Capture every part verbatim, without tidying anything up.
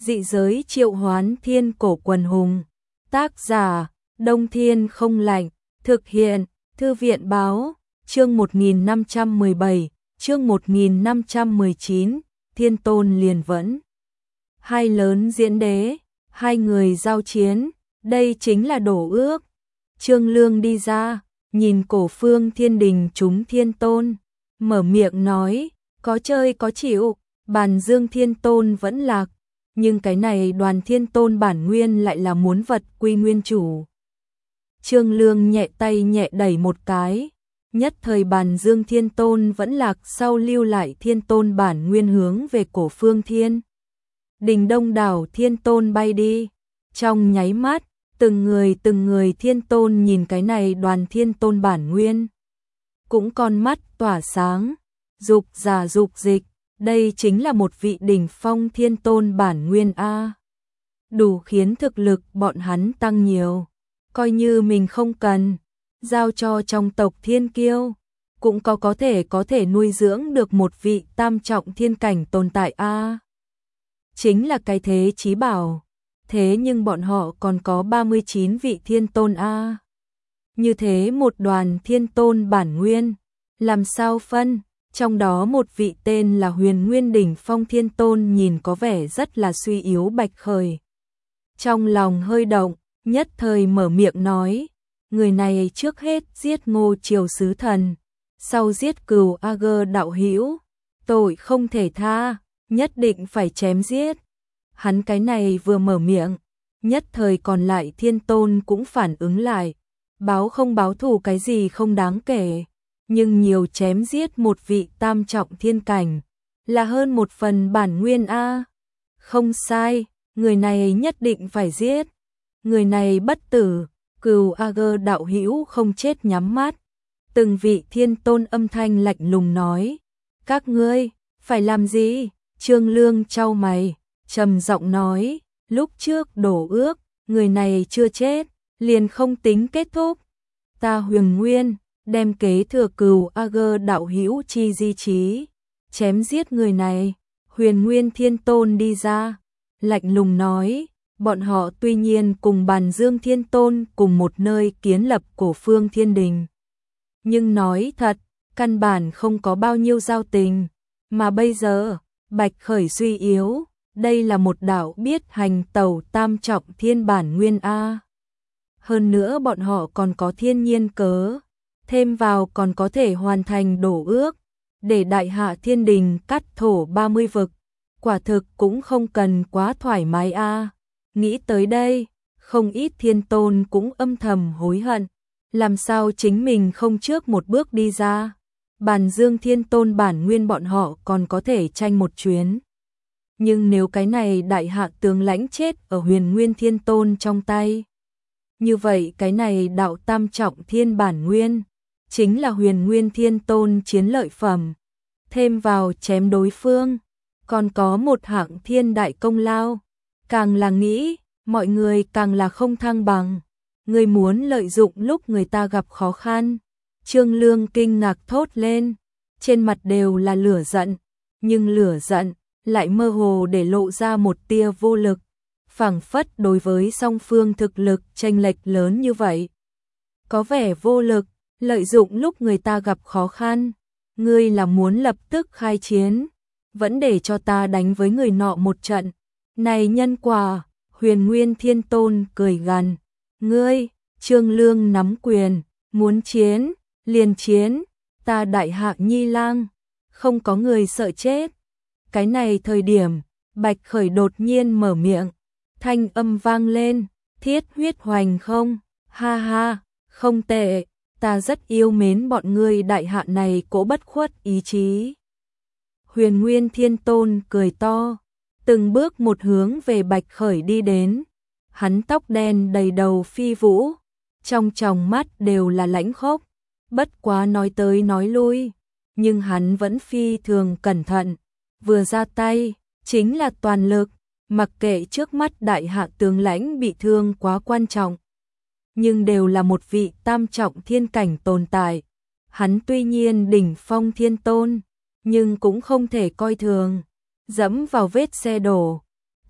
Dị giới triệu hoán thiên cổ quần hùng. Tác giả, Đông Thiên không lạnh. Thực hiện, Thư viện báo, chương một nghìn năm trăm mười bảy, chương một nghìn năm trăm mười chín, Thiên Tôn liền vẫn. Hai lớn diễn đế, hai người giao chiến, đây chính là đổ ước. Trương Lương đi ra, nhìn cổ phương thiên đình chúng Thiên Tôn, mở miệng nói, có chơi có chịu, bàn dương Thiên Tôn vẫn lạc, nhưng cái này đoàn Thiên Tôn bản nguyên lại là muốn vật quy nguyên chủ. Trương Lương nhẹ tay nhẹ đẩy một cái, nhất thời bàn dương Thiên Tôn vẫn lạc sau lưu lại Thiên Tôn bản nguyên hướng về cổ phương thiên đình đông đảo Thiên Tôn bay đi. Trong nháy mắt, từng người từng người Thiên Tôn nhìn cái này đoàn Thiên Tôn bản nguyên, cũng con mắt tỏa sáng, dục giả dục dịch, đây chính là một vị đỉnh phong Thiên Tôn bản nguyên a. Đủ khiến thực lực bọn hắn tăng nhiều, coi như mình không cần, giao cho trong tộc Thiên Kiêu, cũng có có thể có thể nuôi dưỡng được một vị tam trọng thiên cảnh tồn tại a. Chính là cái thế chí bảo. Thế nhưng bọn họ còn có ba mươi chín vị Thiên Tôn a. Như thế một đoàn Thiên Tôn bản nguyên, làm sao phân, trong đó một vị tên là Huyền Nguyên đỉnh phong Thiên Tôn nhìn có vẻ rất là suy yếu Bạch Khởi. Trong lòng hơi động, nhất thời mở miệng nói, người này trước hết giết Ngô Triều sứ thần, sau giết Cửu A Gơ đạo hữu, tội không thể tha, nhất định phải chém giết. Hắn cái này vừa mở miệng, nhất thời còn lại Thiên Tôn cũng phản ứng lại, báo không báo thù cái gì không đáng kể, nhưng nhiều chém giết một vị tam trọng thiên cảnh, là hơn một phần bản nguyên a. Không sai, người này nhất định phải giết. Người này bất tử, Cửu A Gơ đạo hữu không chết nhắm mắt. Từng vị Thiên Tôn âm thanh lạnh lùng nói, các ngươi phải làm gì? Trương Lương chau mày, trầm giọng nói, lúc trước đổ ước, người này chưa chết, liền không tính kết thúc. Ta Huyền Nguyên, đem kế thừa Cửu A Gơ đạo hữu chi di trí, chém giết người này. Huyền Nguyên Thiên Tôn đi ra, lạnh lùng nói, bọn họ tuy nhiên cùng Bàn Dương Thiên Tôn cùng một nơi kiến lập cổ phương thiên đình, nhưng nói thật, căn bản không có bao nhiêu giao tình, mà bây giờ, Bạch Khởi suy yếu, đây là một đạo biết hành tẩu tam trọng thiên bản nguyên a. Hơn nữa bọn họ còn có thiên nhiên cớ, thêm vào còn có thể hoàn thành đổ ước, để đại hạ thiên đình cắt thổ ba mươi vực, quả thực cũng không cần quá thoải mái a. Nghĩ tới đây, không ít Thiên Tôn cũng âm thầm hối hận, làm sao chính mình không trước một bước đi ra. Bàn Dương Thiên Tôn bản nguyên bọn họ còn có thể tranh một chuyến. Nhưng nếu cái này đại hạ tướng lãnh chết ở Huyền Nguyên Thiên Tôn trong tay, như vậy cái này đạo tam trọng thiên bản nguyên, chính là Huyền Nguyên Thiên Tôn chiến lợi phẩm. Thêm vào chém đối phương, còn có một hạng thiên đại công lao. Càng là nghĩ, mọi người càng là không thăng bằng. Người muốn lợi dụng lúc người ta gặp khó khăn. Trương Lương kinh ngạc thốt lên, trên mặt đều là lửa giận, nhưng lửa giận lại mơ hồ để lộ ra một tia vô lực, phảng phất đối với song phương thực lực chênh lệch lớn như vậy, có vẻ vô lực, lợi dụng lúc người ta gặp khó khăn. Ngươi là muốn lập tức khai chiến, vẫn để cho ta đánh với người nọ một trận. Này nhân quả, Huyền Nguyên Thiên Tôn cười gằn, ngươi, Trương Lương nắm quyền, muốn chiến, liền chiến, ta đại hạ Nhi Lang, không có người sợ chết. Cái này thời điểm, Bạch Khởi đột nhiên mở miệng, thanh âm vang lên, thiết huyết hoành không, ha ha, không tệ, ta rất yêu mến bọn ngươi đại hạ này cố bất khuất ý chí. Huyền Nguyên Thiên Tôn cười to, từng bước một hướng về Bạch Khởi đi đến, hắn tóc đen đầy đầu phi vũ, trong tròng mắt đều là lãnh khốc, bất quá nói tới nói lui, nhưng hắn vẫn phi thường cẩn thận, vừa ra tay, chính là toàn lực, mặc kệ trước mắt đại hạ tướng lãnh bị thương quá quan trọng, nhưng đều là một vị tam trọng thiên cảnh tồn tại. Hắn tuy nhiên đỉnh phong Thiên Tôn, nhưng cũng không thể coi thường, dẫm vào vết xe đổ,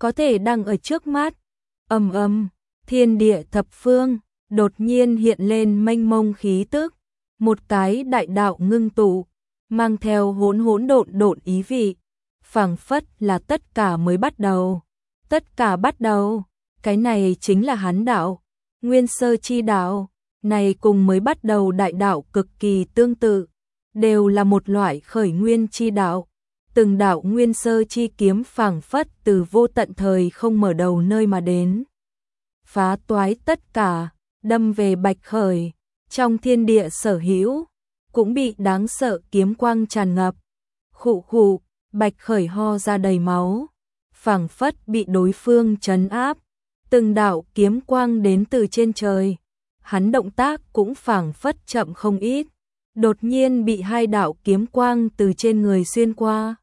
có thể đang ở trước mắt. Ầm ầm, thiên địa thập phương đột nhiên hiện lên mênh mông khí tức, một cái đại đạo ngưng tụ, mang theo hỗn hỗn độn độn ý vị, phảng phất là tất cả mới bắt đầu. Tất cả bắt đầu, cái này chính là hắn đạo, nguyên sơ chi đạo, này cùng mới bắt đầu đại đạo cực kỳ tương tự, đều là một loại khởi nguyên chi đạo. Từng đạo nguyên sơ chi kiếm phảng phất từ vô tận thời không mở đầu nơi mà đến, phá toái tất cả, đâm về Bạch Khởi, trong thiên địa sở hữu cũng bị đáng sợ kiếm quang tràn ngập. Khụ khụ, Bạch Khởi ho ra đầy máu, phảng phất bị đối phương trấn áp. Từng đạo kiếm quang đến từ trên trời, hắn động tác cũng phảng phất chậm không ít, đột nhiên bị hai đạo kiếm quang từ trên người xuyên qua.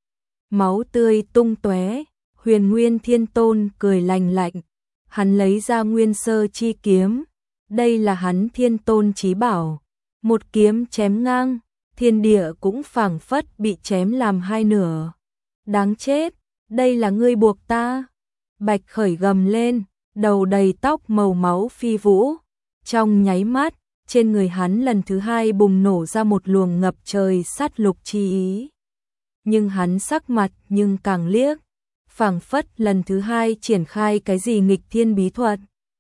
Máu tươi tung tóe, Huyền Nguyên Thiên Tôn cười lành lạnh, hắn lấy ra nguyên sơ chi kiếm, đây là hắn Thiên Tôn chí bảo, một kiếm chém ngang, thiên địa cũng phảng phất bị chém làm hai nửa. Đáng chết, đây là ngươi buộc ta. Bạch Khởi gầm lên, đầu đầy tóc màu máu phi vũ, trong nháy mắt, trên người hắn lần thứ hai bùng nổ ra một luồng ngập trời sát lục chi ý. Nhưng hắn sắc mặt nhưng càng liếc, phảng phất lần thứ hai triển khai cái gì nghịch thiên bí thuật.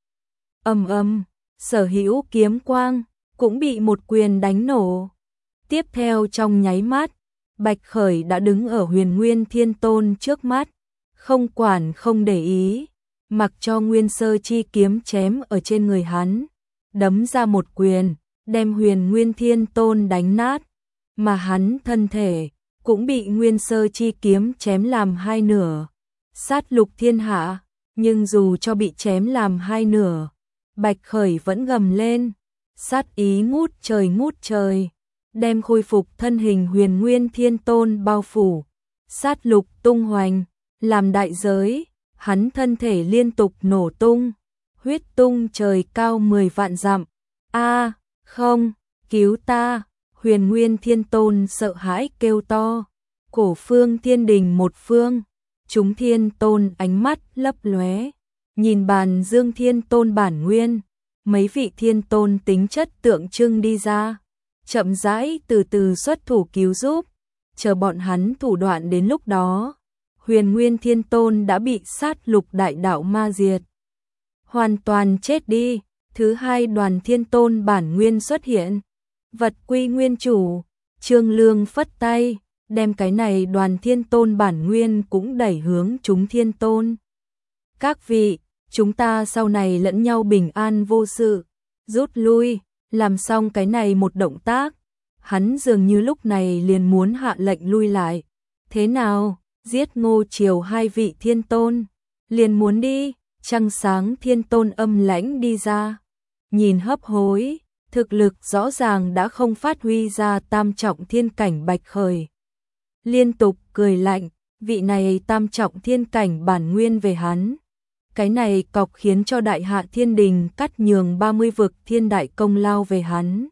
Ầm ầm, sở hữu kiếm quang cũng bị một quyền đánh nổ. Tiếp theo trong nháy mắt, Bạch Khởi đã đứng ở Huyền Nguyên Thiên Tôn trước mắt, không quản không để ý, mặc cho nguyên sơ chi kiếm chém ở trên người hắn, đấm ra một quyền, đem Huyền Nguyên Thiên Tôn đánh nát, mà hắn thân thể cũng bị nguyên sơ chi kiếm chém làm hai nửa. Sát lục thiên hạ, nhưng dù cho bị chém làm hai nửa, Bạch Khởi vẫn gầm lên, sát ý ngút trời ngút trời, đem khôi phục thân hình Huyền Nguyên Thiên Tôn bao phủ, sát lục tung hoành, làm đại giới, hắn thân thể liên tục nổ tung, huyết tung trời cao mười vạn dặm. A, không, cứu ta! Huyền Nguyên Thiên Tôn sợ hãi kêu to. Cổ phương thiên đình một phương, chúng thiên tôn ánh mắt lấp lóe, nhìn bàn Dương Thiên Tôn bản nguyên, mấy vị thiên tôn tính chất tượng trưng đi ra, chậm rãi từ từ xuất thủ cứu giúp, chờ bọn hắn thủ đoạn đến lúc đó, Huyền Nguyên Thiên Tôn đã bị sát lục đại đạo ma diệt, hoàn toàn chết đi. Thứ hai đoàn thiên tôn bản nguyên xuất hiện, vật quy nguyên chủ, Trương Lương phất tay, đem cái này đoàn thiên tôn bản nguyên cũng đẩy hướng chúng thiên tôn. Các vị, chúng ta sau này lẫn nhau bình an vô sự, rút lui. Làm xong cái này một động tác, hắn dường như lúc này liền muốn hạ lệnh lui lại. Thế nào, giết Ngô Triều hai vị thiên tôn, liền muốn đi. Trăng sáng thiên tôn âm lãnh đi ra, nhìn hấp hối, thực lực rõ ràng đã không phát huy ra tam trọng thiên cảnh Bạch Khởi. Liên tục cười lạnh, vị này tam trọng thiên cảnh bản nguyên về hắn. Cái này cọc khiến cho đại hạ thiên đình cắt nhường ba mươi vực thiên đại công lao về hắn.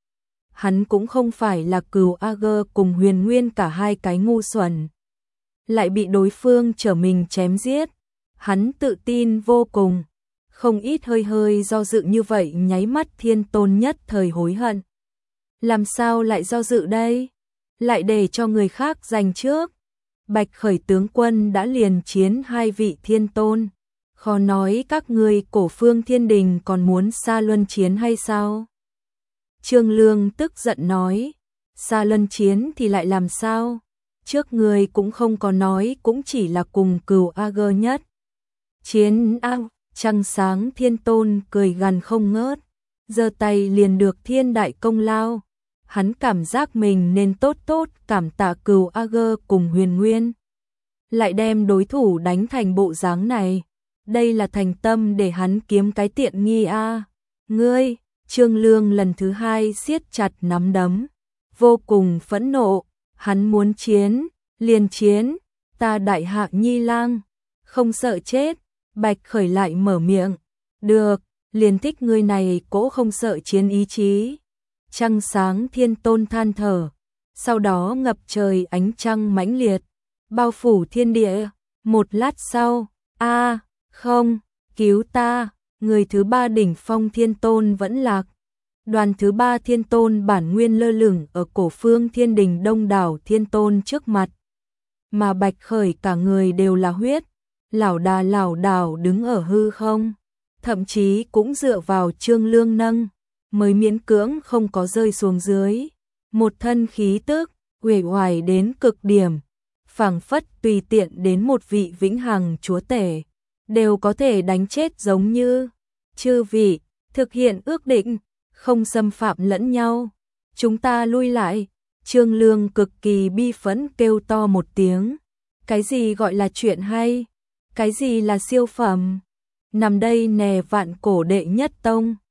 Hắn cũng không phải là Cửu A Gơ cùng Huyền Nguyên cả hai cái ngu xuẩn, lại bị đối phương trở mình chém giết. Hắn tự tin vô cùng, không ít hơi hơi do dự như vậy nháy mắt thiên tôn nhất thời hối hận. Làm sao lại do dự đây? Lại để cho người khác giành trước. Bạch Khởi tướng quân đã liền chiến hai vị thiên tôn. Khó nói các ngươi cổ phương thiên đình còn muốn xa luân chiến hay sao? Trương Lương tức giận nói, xa luân chiến thì lại làm sao? Trước người cũng không có nói, cũng chỉ là cùng Cửu A Gơ nhất chiến ao. Trăng sáng thiên tôn cười gằn không ngớt, giơ tay liền được thiên đại công lao. Hắn cảm giác mình nên tốt tốt cảm tạ Cửu A Gơ cùng Huyền Nguyên, lại đem đối thủ đánh thành bộ dáng này. Đây là thành tâm để hắn kiếm cái tiện nghi a. À. Ngươi, Trương Lương lần thứ hai siết chặt nắm đấm, vô cùng phẫn nộ, hắn muốn chiến, liền chiến, ta đại hạ nhi lang, không sợ chết. Bạch Khởi lại mở miệng, được, liền thích ngươi này cố không sợ chiến ý chí. Trăng sáng thiên tôn than thở, sau đó ngập trời ánh trăng mãnh liệt, bao phủ thiên địa. Một lát sau, A, không, cứu ta, người thứ ba đỉnh phong thiên tôn vẫn lạc. Đoàn thứ ba thiên tôn bản nguyên lơ lửng ở cổ phương thiên đình đông đảo thiên tôn trước mặt. Mà Bạch Khởi cả người đều là huyết, lảo đà lảo đảo đứng ở hư không, thậm chí cũng dựa vào Trương Lương nâng, mới miễn cưỡng không có rơi xuống dưới. Một thân khí tức, uể oải đến cực điểm, phảng phất tùy tiện đến một vị vĩnh hằng chúa tể, đều có thể đánh chết giống như. Chư vị, thực hiện ước định, không xâm phạm lẫn nhau. Chúng ta lui lại. Trương Lương cực kỳ bi phẫn kêu to một tiếng. Cái gì gọi là chuyện hay? Cái gì là siêu phẩm? Nằm đây nè vạn cổ đệ nhất tông.